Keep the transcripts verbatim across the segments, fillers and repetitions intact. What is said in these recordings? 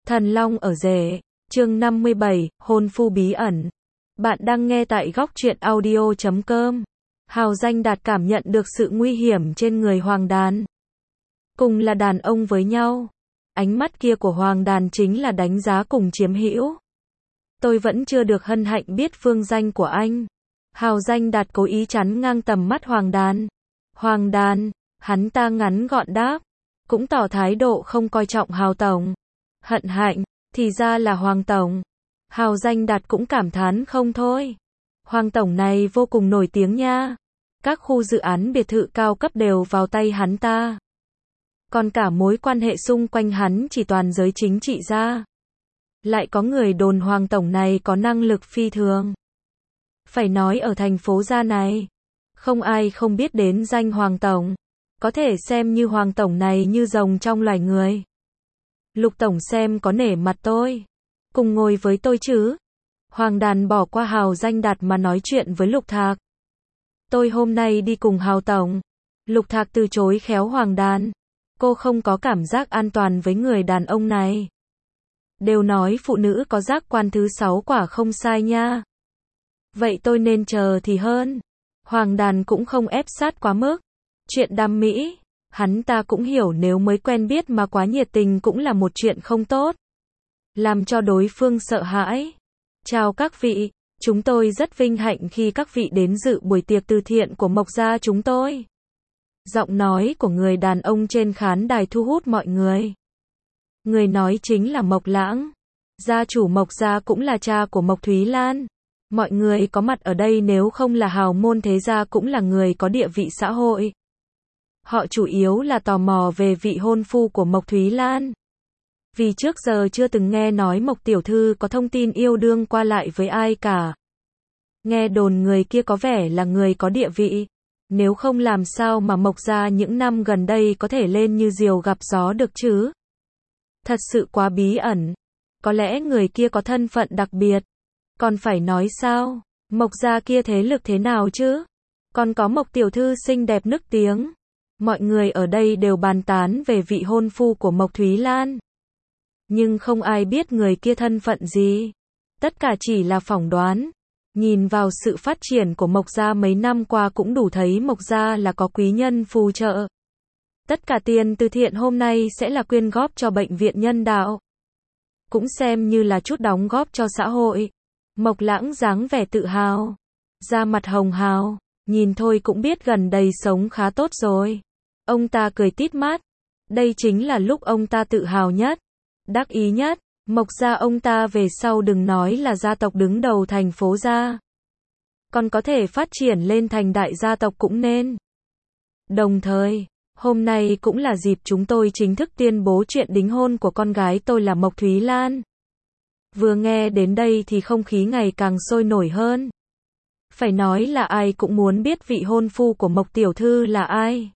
Thần Long ở rể, chương năm mươi bảy, hôn phu bí ẩn. Bạn đang nghe tại góc truyện audio chấm com. Hào Danh Đạt cảm nhận được sự nguy hiểm trên người Hoàng Đàn. Cùng là đàn ông với nhau. Ánh mắt kia của Hoàng Đàn chính là đánh giá cùng chiếm hữu. Tôi vẫn chưa được hân hạnh biết phương danh của anh. Hào Danh Đạt cố ý chắn ngang tầm mắt Hoàng Đàn. Hoàng Đàn, hắn ta ngắn gọn đáp. Cũng tỏ thái độ không coi trọng Hào Tổng. Hận hạnh, thì ra là Hoàng Tổng. Hào Danh Đạt cũng cảm thán không thôi. Hoàng Tổng này vô cùng nổi tiếng nha. Các khu dự án biệt thự cao cấp đều vào tay hắn ta. Còn cả mối quan hệ xung quanh hắn chỉ toàn giới chính trị ra. Lại có người đồn Hoàng Tổng này có năng lực phi thường. Phải nói ở thành phố Gia này, không ai không biết đến danh Hoàng Tổng. Có thể xem như Hoàng Tổng này như rồng trong loài người. Lục Tổng xem có nể mặt tôi. Cùng ngồi với tôi chứ. Hoàng Đàn bỏ qua Hào Danh Đạt mà nói chuyện với Lục Thạc. Tôi hôm nay đi cùng Hào Tổng. Lục Thạc từ chối khéo Hoàng Đàn. Cô không có cảm giác an toàn với người đàn ông này. Đều nói phụ nữ có giác quan thứ sáu quả không sai nha. Vậy tôi nên chờ thì hơn. Hoàng Đàn cũng không ép sát quá mức. Chuyện đam mỹ, hắn ta cũng hiểu nếu mới quen biết mà quá nhiệt tình cũng là một chuyện không tốt. Làm cho đối phương sợ hãi. Chào các vị, chúng tôi rất vinh hạnh khi các vị đến dự buổi tiệc từ thiện của Mộc Gia chúng tôi. Giọng nói của người đàn ông trên khán đài thu hút mọi người. Người nói chính là Mộc Lãng. Gia chủ Mộc Gia cũng là cha của Mộc Thúy Lan. Mọi người có mặt ở đây nếu không là hào môn thế gia cũng là người có địa vị xã hội. Họ chủ yếu là tò mò về vị hôn phu của Mộc Thúy Lan. Vì trước giờ chưa từng nghe nói Mộc Tiểu Thư có thông tin yêu đương qua lại với ai cả. Nghe đồn người kia có vẻ là người có địa vị. Nếu không làm sao mà Mộc Gia những năm gần đây có thể lên như diều gặp gió được chứ. Thật sự quá bí ẩn. Có lẽ người kia có thân phận đặc biệt. Còn phải nói sao? Mộc Gia kia thế lực thế nào chứ? Còn có Mộc Tiểu Thư xinh đẹp nức tiếng. Mọi người ở đây đều bàn tán về vị hôn phu của Mộc Thúy Lan. Nhưng không ai biết người kia thân phận gì. Tất cả chỉ là phỏng đoán. Nhìn vào sự phát triển của Mộc Gia mấy năm qua cũng đủ thấy Mộc Gia là có quý nhân phù trợ. Tất cả tiền từ thiện hôm nay sẽ là quyên góp cho bệnh viện nhân đạo. Cũng xem như là chút đóng góp cho xã hội. Mộc Lãng dáng vẻ tự hào. Da mặt hồng hào. Nhìn thôi cũng biết gần đây sống khá tốt rồi. Ông ta cười tít mắt. Đây chính là lúc ông ta tự hào nhất. Đắc ý nhất. Mộc Gia ông ta về sau đừng nói là gia tộc đứng đầu thành phố Gia. Còn có thể phát triển lên thành đại gia tộc cũng nên. Đồng thời, hôm nay cũng là dịp chúng tôi chính thức tuyên bố chuyện đính hôn của con gái tôi là Mộc Thúy Lan. Vừa nghe đến đây thì không khí ngày càng sôi nổi hơn. Phải nói là ai cũng muốn biết vị hôn phu của Mộc Tiểu Thư là ai.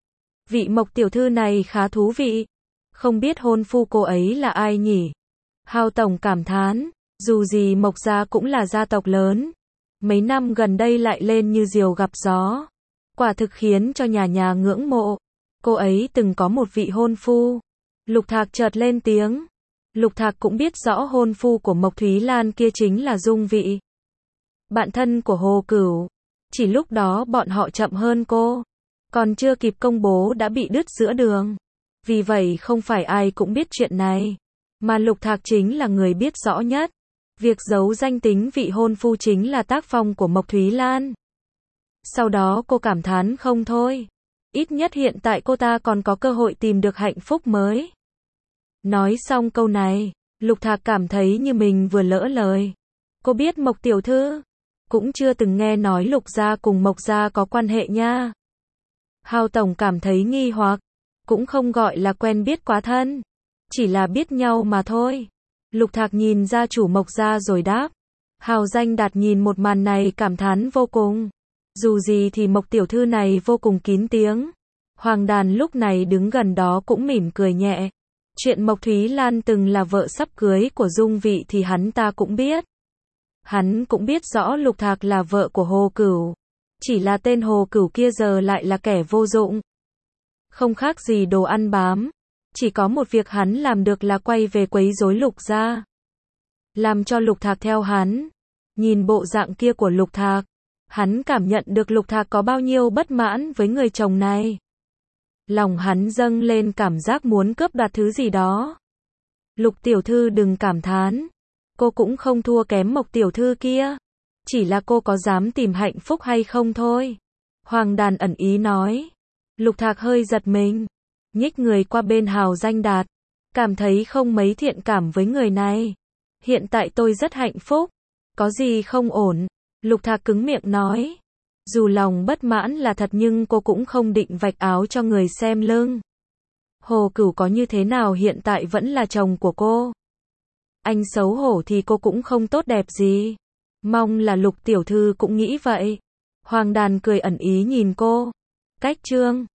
Vị Mộc Tiểu Thư này khá thú vị. Không biết hôn phu cô ấy là ai nhỉ? Hào Tổng cảm thán, dù gì Mộc Gia cũng là gia tộc lớn. Mấy năm gần đây lại lên như diều gặp gió. Quả thực khiến cho nhà nhà ngưỡng mộ. Cô ấy từng có một vị hôn phu. Lục Thạc chợt lên tiếng. Lục Thạc cũng biết rõ hôn phu của Mộc Thúy Lan kia chính là Dung Vị. Bạn thân của Hồ Cửu. Chỉ lúc đó bọn họ chậm hơn cô. Còn chưa kịp công bố đã bị đứt giữa đường. Vì vậy không phải ai cũng biết chuyện này. Mà Lục Thạc chính là người biết rõ nhất. Việc giấu danh tính vị hôn phu chính là tác phong của Mộc Thúy Lan. Sau đó cô cảm thán không thôi. Ít nhất hiện tại cô ta còn có cơ hội tìm được hạnh phúc mới. Nói xong câu này, Lục Thạc cảm thấy như mình vừa lỡ lời. Cô biết Mộc Tiểu Thư? Cũng chưa từng nghe nói Lục Gia cùng Mộc Gia có quan hệ nha. Hào Tổng cảm thấy nghi hoặc. Cũng không gọi là quen biết quá thân. Chỉ là biết nhau mà thôi. Lục Thạc nhìn gia chủ Mộc Gia rồi đáp. Hào Danh Đạt nhìn một màn này cảm thán vô cùng. Dù gì thì Mộc Tiểu Thư này vô cùng kín tiếng. Hoàng Đàn lúc này đứng gần đó cũng mỉm cười nhẹ. Chuyện Mộc Thúy Lan từng là vợ sắp cưới của Dung Vị thì hắn ta cũng biết. Hắn cũng biết rõ Lục Thạc là vợ của Hồ Cửu. Chỉ là tên Hồ Cửu kia giờ lại là kẻ vô dụng. Không khác gì đồ ăn bám. Chỉ có một việc hắn làm được là quay về quấy rối Lục gia. Làm cho Lục Thạc theo hắn. Nhìn bộ dạng kia của Lục Thạc, hắn cảm nhận được Lục Thạc có bao nhiêu bất mãn với người chồng này. Lòng hắn dâng lên cảm giác muốn cướp đoạt thứ gì đó. Lục tiểu thư đừng cảm thán. Cô cũng không thua kém Mộc tiểu thư kia. Chỉ là cô có dám tìm hạnh phúc hay không thôi. Hoàng Đàn ẩn ý nói. Lục Thạc hơi giật mình. Nhích người qua bên Hào Danh Đạt. Cảm thấy không mấy thiện cảm với người này. Hiện tại tôi rất hạnh phúc. Có gì không ổn? Lục Thạc cứng miệng nói. Dù lòng bất mãn là thật nhưng cô cũng không định vạch áo cho người xem lưng. Hồ Cửu có như thế nào hiện tại vẫn là chồng của cô. Anh xấu hổ thì cô cũng không tốt đẹp gì. Mong là Lục tiểu thư cũng nghĩ vậy. Hoàng Đàn cười ẩn ý nhìn cô. Cách chương